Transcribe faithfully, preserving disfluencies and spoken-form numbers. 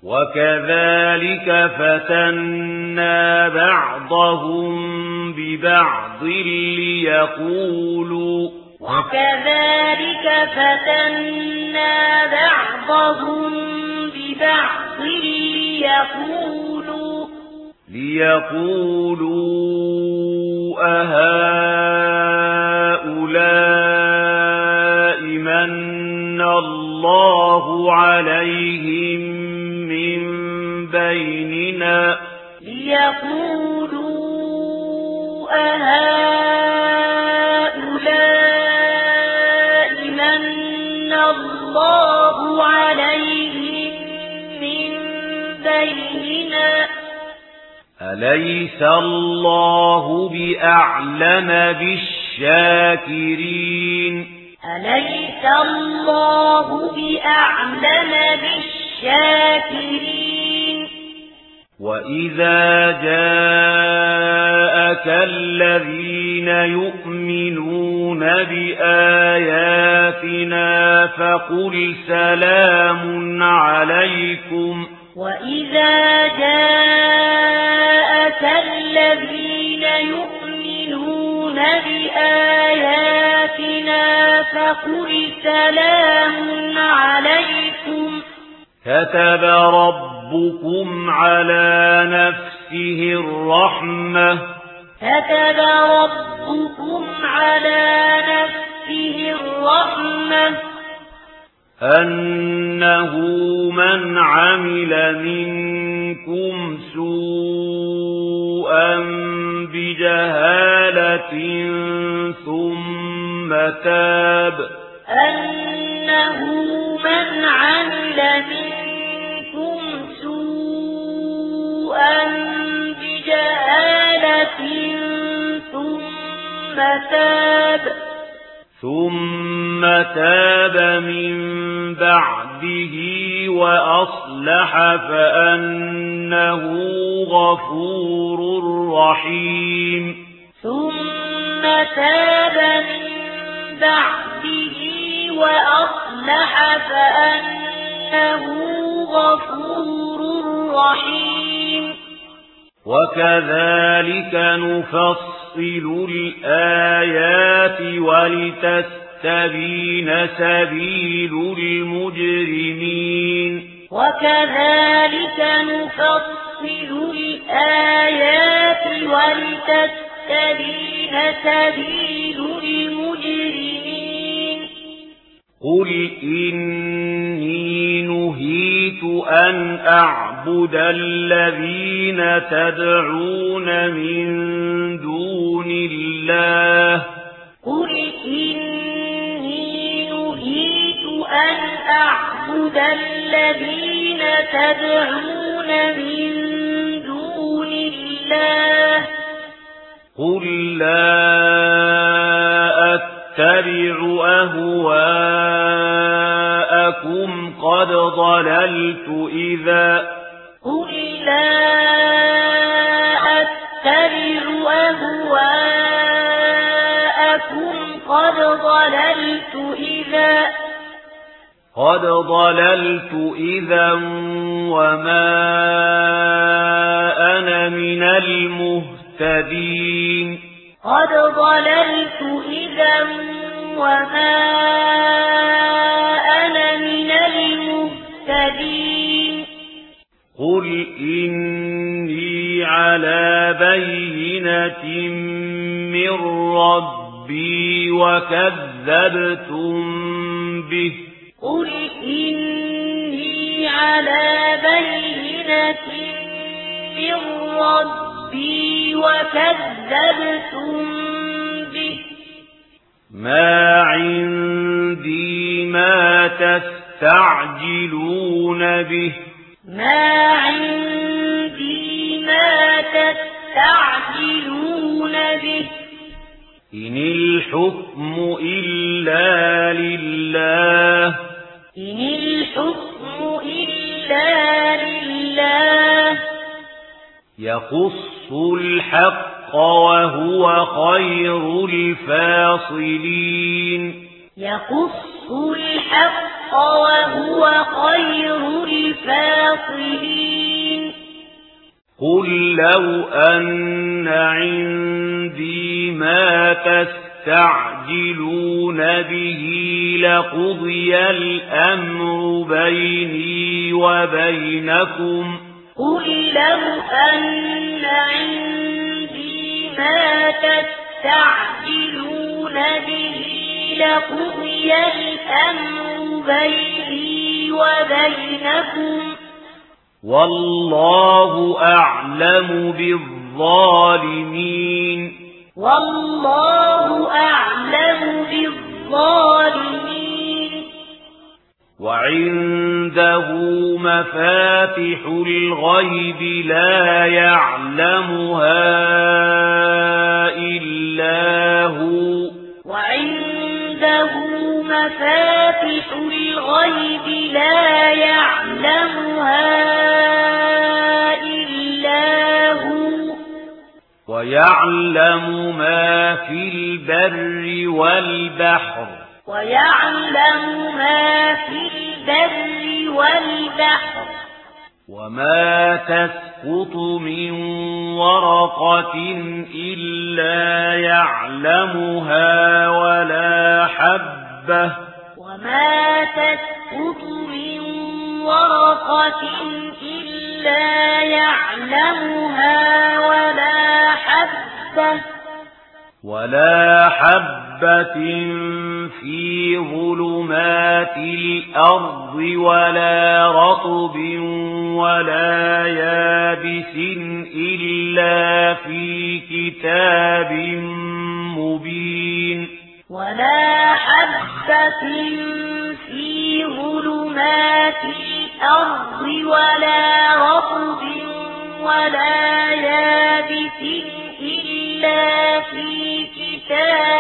وكذلك فتنا بعضهم ببعض ليقولوا وكذلك فتنا بعضهم ببعض ليقولوا ليقولوا أهؤلاء من الله عليهم من بيننا ليقولوا أهؤلاء من الله عليهم من بيننا أليس الله بأعلم بالشاكرين أليس الله بأعلم بالشاكرين وإذا جاءك الذين يؤمنون بآياتنا فقل سلام عليكم وإذا جاءك الذين يؤمنون بآياتنا فقل سلام عليكم كتب ربكم على نفسه الرحمة كتب ربكم على نفسه الرحمة أنه من عمل منكم سوءا بجهالة ثم تاب أنه من عمل منكم سوءا بجهالة ثم تاب ثم تاب من بعده وأصلح فأنه غفور رحيم ثم تاب من بعده وأصلح فأنه غفور رحيم وكذلك نفصل الآيات ولتستبين سبيل المجرمين وكذلك نفصل الآيات ولتستبين سبيل المجرمين قل إني نهيت أن أعبد الذين تدعون من دون الله قل إني نهيت أن أعبد الذين تدعون من دون الله قل لا أتبع أهواءكم قد ضللت إذا قل لا أتبع أهواءكم قد ضللت إذا قد ضللت إذا وما أنا من المهتدين قد ضللت إذا وما أنا من المهتدين قل إني على بينة من ربي وكذبتم به قل إني على بينة من ربي وكذبتم به ما عندي ما تستعجلون به ما عندي ما تستعجلون به إن الحكم إلا لله إن الحكم إلا لله يقص الحق وهو خير الفاصلين يقص الحق وهو خير الفاصلين قل لو أن عندي ما تستعجلون به لقضي الأمر بيني وبينكم قل لو أن عندي ما تستعجلون به لقضي الأمر بيني وبينكم والله أعلم بالظالمين والله أعلم بالظالمين وعنده مفاتح الغيب لا يعلمها إلا هو وعنده مفاتح الغيب لا يعلمها إلا هو ويعلم ما في البر والبحر ويعلم ما في البر والبحر وما تسقط من ورقة إلا يعلمها ولا حبة وما تسقط من ورقة إلا يعلمها ولا حبة ولا حبة في ظلمات الأرض ولا رطب ولا يابس إلا في كتاب مبين ولا حبة في ظلمات الأرض ولا رطب ولا يابس إلا في كتاب